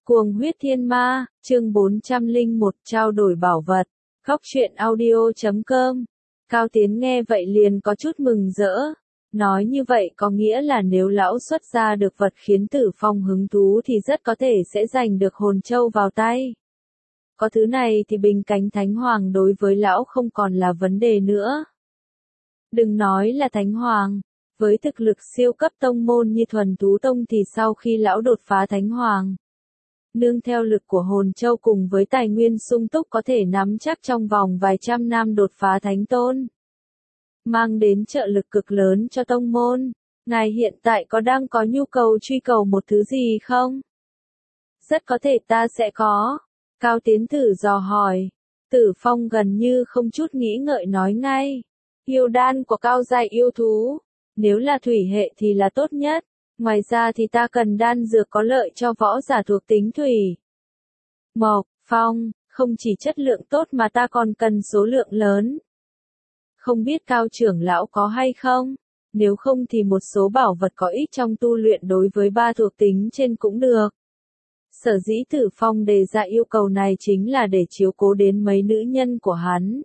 Cuồng huyết thiên ma, chương 401 trao đổi bảo vật. Góc truyện audio.com. Cao Tiến nghe vậy liền có chút mừng rỡ. Nói như vậy có nghĩa là nếu lão xuất ra được vật khiến Tử Phong hứng thú thì rất có thể sẽ giành được hồn châu vào tay. Có thứ này thì bình cánh Thánh Hoàng đối với lão không còn là vấn đề nữa. Đừng nói là Thánh Hoàng, với thực lực siêu cấp tông môn như Thuần Thú Tông thì sau khi lão đột phá Thánh Hoàng, nương theo lực của hồn châu cùng với tài nguyên sung túc có thể nắm chắc trong vòng vài trăm năm đột phá Thánh Tôn, mang đến trợ lực cực lớn cho tông môn. Ngài hiện tại đang có nhu cầu truy cầu một thứ gì không? Rất có thể ta sẽ có. Cao Tiến thử dò hỏi. Tử Phong gần như không chút nghĩ ngợi nói ngay. Yêu đan của cao giai yêu thú. Nếu là thủy hệ thì là tốt nhất. Ngoài ra thì ta cần đan dược có lợi cho võ giả thuộc tính thủy. Mộc, phong, không chỉ chất lượng tốt mà ta còn cần số lượng lớn. Không biết Cao trưởng lão có hay không? Nếu không thì một số bảo vật có ích trong tu luyện đối với ba thuộc tính trên cũng được. Sở dĩ Tử Phong đề ra yêu cầu này chính là để chiếu cố đến mấy nữ nhân của hắn.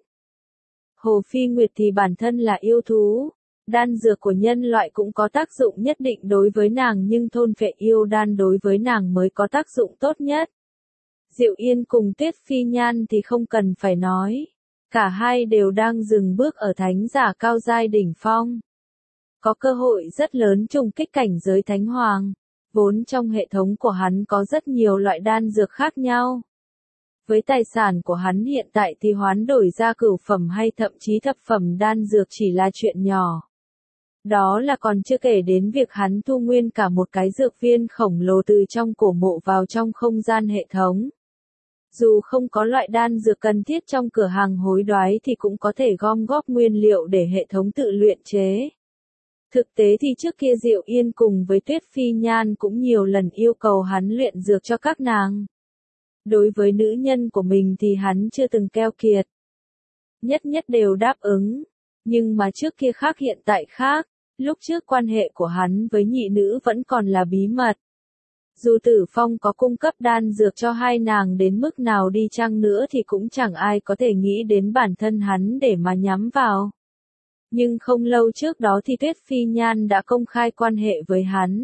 Hồ Phi Nguyệt thì bản thân là yêu thú. Đan dược của nhân loại cũng có tác dụng nhất định đối với nàng nhưng thôn phệ yêu đan đối với nàng mới có tác dụng tốt nhất. Diệu Yên cùng Tuyết Phi Nhan thì không cần phải nói. Cả hai đều đang dừng bước ở thánh giả cao giai đỉnh phong. Có cơ hội rất lớn trùng kích cảnh giới Thánh Hoàng. Vốn trong hệ thống của hắn có rất nhiều loại đan dược khác nhau. Với tài sản của hắn hiện tại thì hoán đổi ra cửu phẩm hay thậm chí thập phẩm đan dược chỉ là chuyện nhỏ. Đó là còn chưa kể đến việc hắn thu nguyên cả một cái dược viên khổng lồ từ trong cổ mộ vào trong không gian hệ thống. Dù không có loại đan dược cần thiết trong cửa hàng hối đoái thì cũng có thể gom góp nguyên liệu để hệ thống tự luyện chế. Thực tế thì trước kia Diệu Yên cùng với Tuyết Phi Nhan cũng nhiều lần yêu cầu hắn luyện dược cho các nàng. Đối với nữ nhân của mình thì hắn chưa từng keo kiệt. Nhất đều đáp ứng. Nhưng mà trước kia khác hiện tại khác. Lúc trước quan hệ của hắn với nhị nữ vẫn còn là bí mật. Dù Tử Phong có cung cấp đan dược cho hai nàng đến mức nào đi chăng nữa thì cũng chẳng ai có thể nghĩ đến bản thân hắn để mà nhắm vào. Nhưng không lâu trước đó thì Tuyết Phi Nhan đã công khai quan hệ với hắn.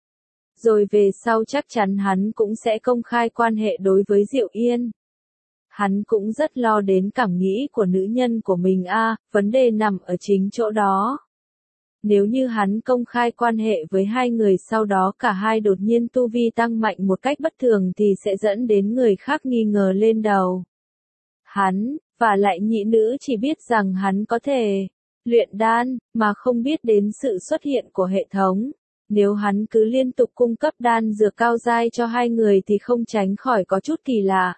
Rồi về sau chắc chắn hắn cũng sẽ công khai quan hệ đối với Diệu Yên. Hắn cũng rất lo đến cảm nghĩ của nữ nhân của mình vấn đề nằm ở chính chỗ đó. Nếu như hắn công khai quan hệ với hai người sau đó cả hai đột nhiên tu vi tăng mạnh một cách bất thường thì sẽ dẫn đến người khác nghi ngờ lên đầu. Hắn, và lại nhị nữ chỉ biết rằng hắn có thể luyện đan, mà không biết đến sự xuất hiện của hệ thống. Nếu hắn cứ liên tục cung cấp đan dược cao giai cho hai người thì không tránh khỏi có chút kỳ lạ.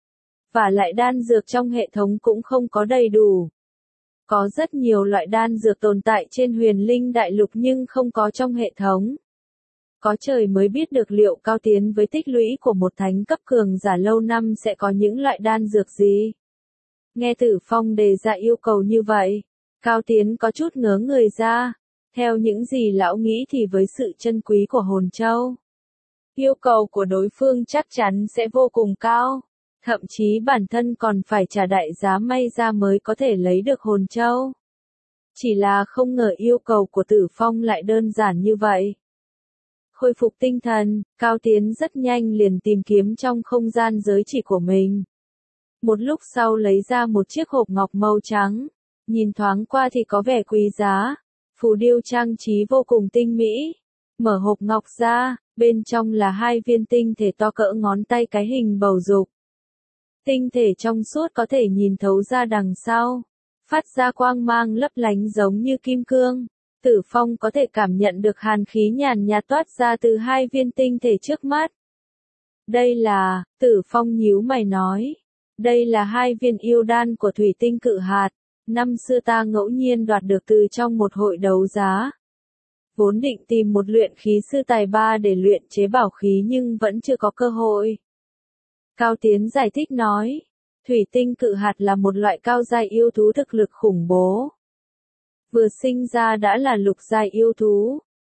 Và lại đan dược trong hệ thống cũng không có đầy đủ. Có rất nhiều loại đan dược tồn tại trên Huyền Linh Đại Lục nhưng không có trong hệ thống. Có trời mới biết được liệu Cao Tiến với tích lũy của một thánh cấp cường giả lâu năm sẽ có những loại đan dược gì. Nghe Tử Phong đề ra yêu cầu như vậy, Cao Tiến có chút ngớ người ra. Theo những gì lão nghĩ thì với sự chân quý của hồn châu, yêu cầu của đối phương chắc chắn sẽ vô cùng cao. Thậm chí bản thân còn phải trả đại giá may ra mới có thể lấy được hồn châu. Chỉ là không ngờ yêu cầu của Tử Phong lại đơn giản như vậy. Khôi phục tinh thần, Cao Tiến rất nhanh liền tìm kiếm trong không gian giới chỉ của mình. Một lúc sau lấy ra một chiếc hộp ngọc màu trắng. Nhìn thoáng qua thì có vẻ quý giá. Phù điêu trang trí vô cùng tinh mỹ. Mở hộp ngọc ra, bên trong là hai viên tinh thể to cỡ ngón tay cái hình bầu dục. Tinh thể trong suốt có thể nhìn thấu ra đằng sau, phát ra quang mang lấp lánh giống như kim cương. Tử Phong có thể cảm nhận được hàn khí nhàn nhạt toát ra từ hai viên tinh thể trước mắt. Đây là, Tử Phong nhíu mày nói, đây là hai viên yêu đan của thủy tinh cự hạt. Năm xưa ta ngẫu nhiên đoạt được từ trong một hội đấu giá. Vốn định tìm một luyện khí sư tài ba để luyện chế bảo khí nhưng vẫn chưa có cơ hội. Cao Tiến giải thích nói, thủy tinh cự hạt là một loại cao giai yêu thú thực lực khủng bố. Vừa sinh ra đã là lục giai yêu thú,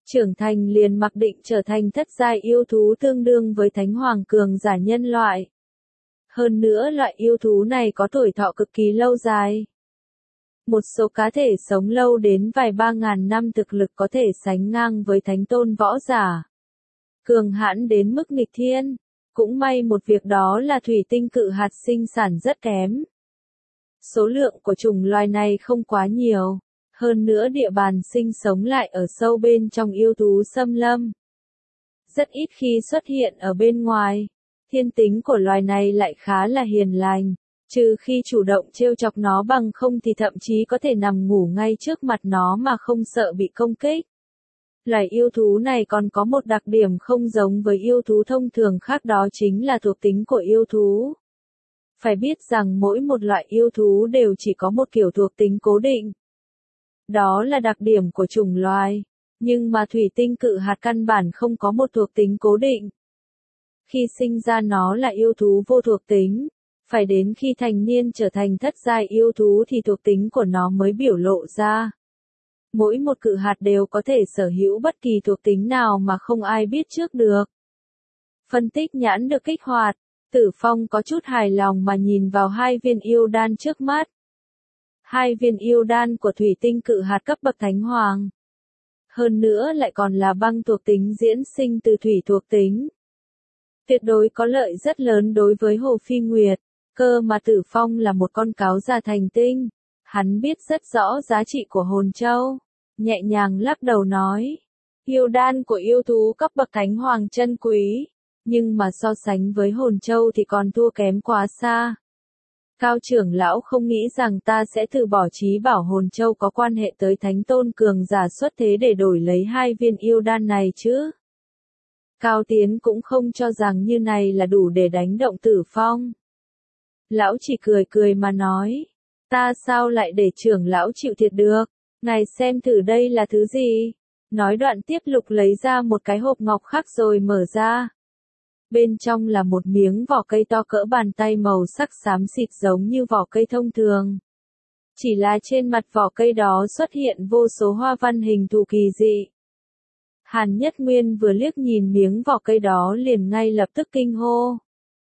Trưởng thành liền mặc định trở thành thất giai yêu thú tương đương với thánh hoàng cường giả nhân loại. Hơn nữa loại yêu thú này có tuổi thọ cực kỳ lâu dài. Một số cá thể sống lâu đến vài 3.000 năm, thực lực có thể sánh ngang với thánh tôn võ giả. Cường hãn đến mức nghịch thiên. Cũng may một việc đó là thủy tinh cự hạt sinh sản rất kém. Số lượng của chủng loài này không quá nhiều. Hơn nữa địa bàn sinh sống lại ở sâu bên trong yêu thú xâm lâm. Rất ít khi xuất hiện ở bên ngoài. Thiên tính của loài này lại khá là hiền lành. Trừ khi chủ động trêu chọc nó, bằng không thì thậm chí có thể nằm ngủ ngay trước mặt nó mà không sợ bị công kích. Loài yêu thú này còn có một đặc điểm không giống với yêu thú thông thường khác, đó chính là thuộc tính của yêu thú. Phải biết rằng mỗi một loại yêu thú đều chỉ có một kiểu thuộc tính cố định. Đó là đặc điểm của chủng loài. Nhưng mà thủy tinh cự hạt căn bản không có một thuộc tính cố định. Khi sinh ra nó là yêu thú vô thuộc tính. Phải đến khi thành niên trở thành thất giai yêu thú thì thuộc tính của nó mới biểu lộ ra. Mỗi một cự hạt đều có thể sở hữu bất kỳ thuộc tính nào mà không ai biết trước được. Phân tích nhãn được kích hoạt, Tử Phong có chút hài lòng mà nhìn vào 2 viên yêu đan trước mắt. 2 viên yêu đan của thủy tinh cự hạt cấp bậc thánh hoàng. Hơn nữa lại còn là băng thuộc tính diễn sinh từ thủy thuộc tính. Tuyệt đối có lợi rất lớn đối với Hồ Phi Nguyệt. Cơ mà Tử Phong là một con cáo già thành tinh. Hắn biết rất rõ giá trị của hồn châu. Nhẹ nhàng lắc đầu nói. Yêu đan của yêu thú cấp bậc thánh hoàng chân quý. Nhưng mà so sánh với hồn châu thì còn thua kém quá xa. Cao trưởng lão không nghĩ rằng ta sẽ từ bỏ chí bảo hồn châu có quan hệ tới thánh tôn cường giả xuất thế để đổi lấy 2 viên yêu đan này chứ. Cao Tiến cũng không cho rằng như này là đủ để đánh động Tử Phong. Lão chỉ cười cười mà nói. Ta sao lại để trưởng lão chịu thiệt được? Ngài xem thử đây là thứ gì? Nói đoạn tiếp Lục lấy ra một cái hộp ngọc khác rồi mở ra. Bên trong là một miếng vỏ cây to cỡ bàn tay màu sắc xám xịt giống như vỏ cây thông thường. Chỉ là trên mặt vỏ cây đó xuất hiện vô số hoa văn hình thù kỳ dị. Hàn Nhất Nguyên vừa liếc nhìn miếng vỏ cây đó liền ngay lập tức kinh hô.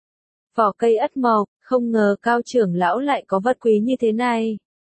Vỏ cây ất mộc, không ngờ Cao trưởng lão lại có vật quý như thế này.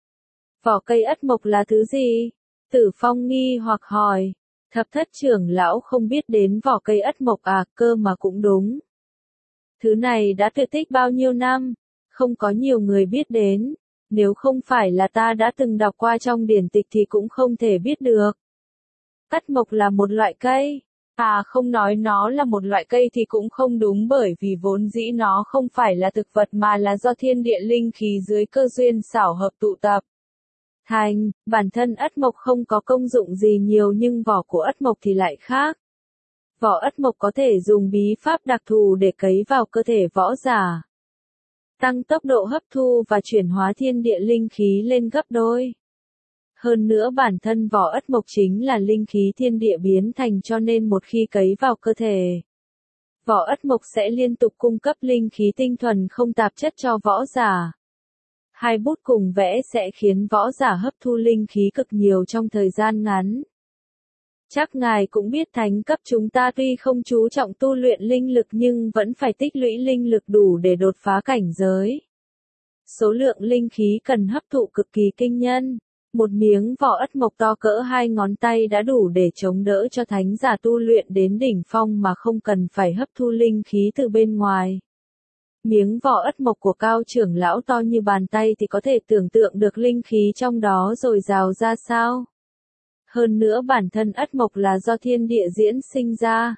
Vỏ cây ất mộc là thứ gì? Tử Phong nghi hoặc hỏi. Thập thất trưởng lão không biết đến vỏ cây ất mộc à, cơ mà cũng đúng. Thứ này đã tuyệt tích bao nhiêu năm, không có nhiều người biết đến. Nếu không phải là ta đã từng đọc qua trong điển tịch thì cũng không thể biết được. Ất mộc là một loại cây. À, không nói nó là một loại cây thì cũng không đúng, bởi vì vốn dĩ nó không phải là thực vật mà là do thiên địa linh khí dưới cơ duyên xảo hợp tụ tập thành. Bản thân ất mộc không có công dụng gì nhiều nhưng vỏ của ất mộc thì lại khác. Vỏ ất mộc có thể dùng bí pháp đặc thù để cấy vào cơ thể võ giả. Tăng tốc độ hấp thu và chuyển hóa thiên địa linh khí lên gấp đôi. Hơn nữa bản thân vỏ ất mộc chính là linh khí thiên địa biến thành, cho nên một khi cấy vào cơ thể, vỏ ất mộc sẽ liên tục cung cấp linh khí tinh thuần không tạp chất cho võ giả. 2 bút cùng vẽ sẽ khiến võ giả hấp thu linh khí cực nhiều trong thời gian ngắn. Chắc ngài cũng biết thánh cấp chúng ta tuy không chú trọng tu luyện linh lực nhưng vẫn phải tích lũy linh lực đủ để đột phá cảnh giới. Số lượng linh khí cần hấp thụ cực kỳ kinh nhân. Một miếng vỏ ất mộc to cỡ 2 ngón tay đã đủ để chống đỡ cho thánh giả tu luyện đến đỉnh phong mà không cần phải hấp thu linh khí từ bên ngoài. Miếng vỏ ất mộc của Cao trưởng lão to như bàn tay thì có thể tưởng tượng được linh khí trong đó dồi dào ra sao. Hơn nữa bản thân ất mộc là do thiên địa diễn sinh ra.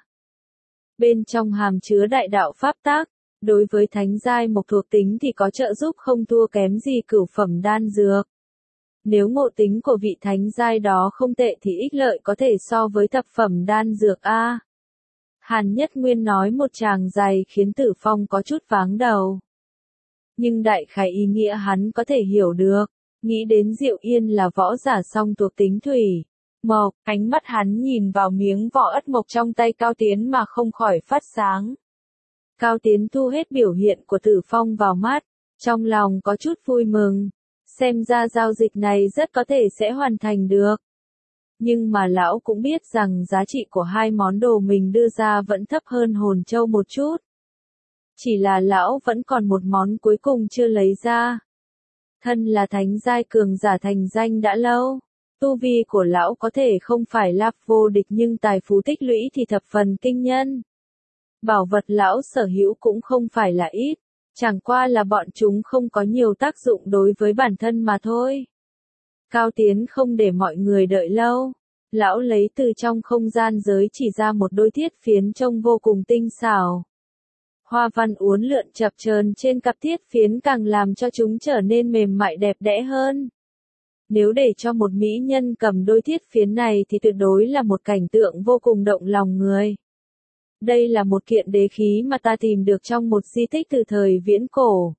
Bên trong hàm chứa đại đạo pháp tác, đối với thánh giai mộc thuộc tính thì có trợ giúp không thua kém gì cửu phẩm đan dược. Nếu ngộ tính của vị thánh giai đó không tệ thì ích lợi có thể so với thập phẩm đan dược a. Hàn Nhất Nguyên nói một tràng dài khiến Tử Phong có chút váng đầu. Nhưng đại khái ý nghĩa hắn có thể hiểu được, nghĩ đến Diệu Yên là võ giả song thuộc tính thủy, mộc, ánh mắt hắn nhìn vào miếng vỏ ất mộc trong tay Cao Tiến mà không khỏi phát sáng. Cao Tiến thu hết biểu hiện của Tử Phong vào mắt, trong lòng có chút vui mừng. Xem ra giao dịch này rất có thể sẽ hoàn thành được. Nhưng mà lão cũng biết rằng giá trị của hai món đồ mình đưa ra vẫn thấp hơn hồn châu một chút. Chỉ là lão vẫn còn một món cuối cùng chưa lấy ra. Thân là thánh giai cường giả thành danh đã lâu. Tu vi của lão có thể không phải là vô địch nhưng tài phú tích lũy thì thập phần kinh nhân. Bảo vật lão sở hữu cũng không phải là ít, chẳng qua là bọn chúng không có nhiều tác dụng đối với bản thân mà thôi. Cao Tiến không để mọi người đợi lâu. Lão lấy từ trong không gian giới chỉ ra một đôi thiết phiến trông vô cùng tinh xảo. Hoa văn uốn lượn chập chờn trên cặp thiết phiến càng làm cho chúng trở nên mềm mại đẹp đẽ hơn. Nếu để cho một mỹ nhân cầm đôi thiết phiến này thì tuyệt đối là một cảnh tượng vô cùng động lòng người. Đây là một kiện đế khí mà ta tìm được trong một di tích từ thời viễn cổ.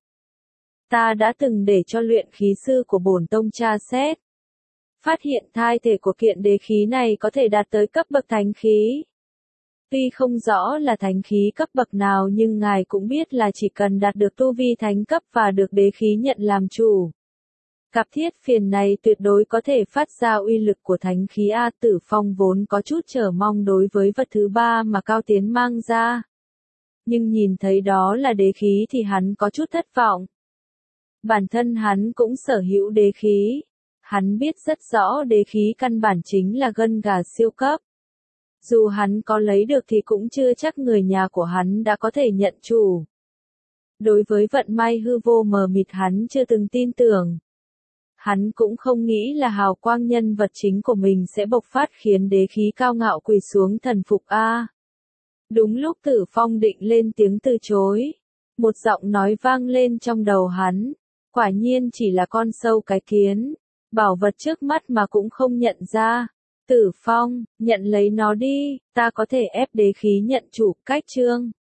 Ta đã từng để cho luyện khí sư của bổn tông tra xét. Phát hiện thai thể của kiện đế khí này có thể đạt tới cấp bậc thánh khí. Tuy không rõ là thánh khí cấp bậc nào nhưng ngài cũng biết là chỉ cần đạt được tu vi thánh cấp và được đế khí nhận làm chủ. Cặp thiết phiền này tuyệt đối có thể phát ra uy lực của thánh khí A. Tử Phong vốn có chút chờ mong đối với vật thứ ba mà Cao Tiến mang ra. Nhưng nhìn thấy đó là đế khí thì hắn có chút thất vọng. Bản thân hắn cũng sở hữu đế khí. Hắn biết rất rõ đế khí căn bản chính là gân gà siêu cấp. Dù hắn có lấy được thì cũng chưa chắc người nhà của hắn đã có thể nhận chủ. Đối với vận may hư vô mờ mịt hắn chưa từng tin tưởng. Hắn cũng không nghĩ là hào quang nhân vật chính của mình sẽ bộc phát khiến đế khí cao ngạo quỳ xuống thần phục A. Đúng lúc Tử Phong định lên tiếng từ chối. Một giọng nói vang lên trong đầu hắn. Quả nhiên chỉ là con sâu cái kiến. Bảo vật trước mắt mà cũng không nhận ra. Tử Phong, nhận lấy nó đi, ta có thể ép đế khí nhận chủ. Cách chương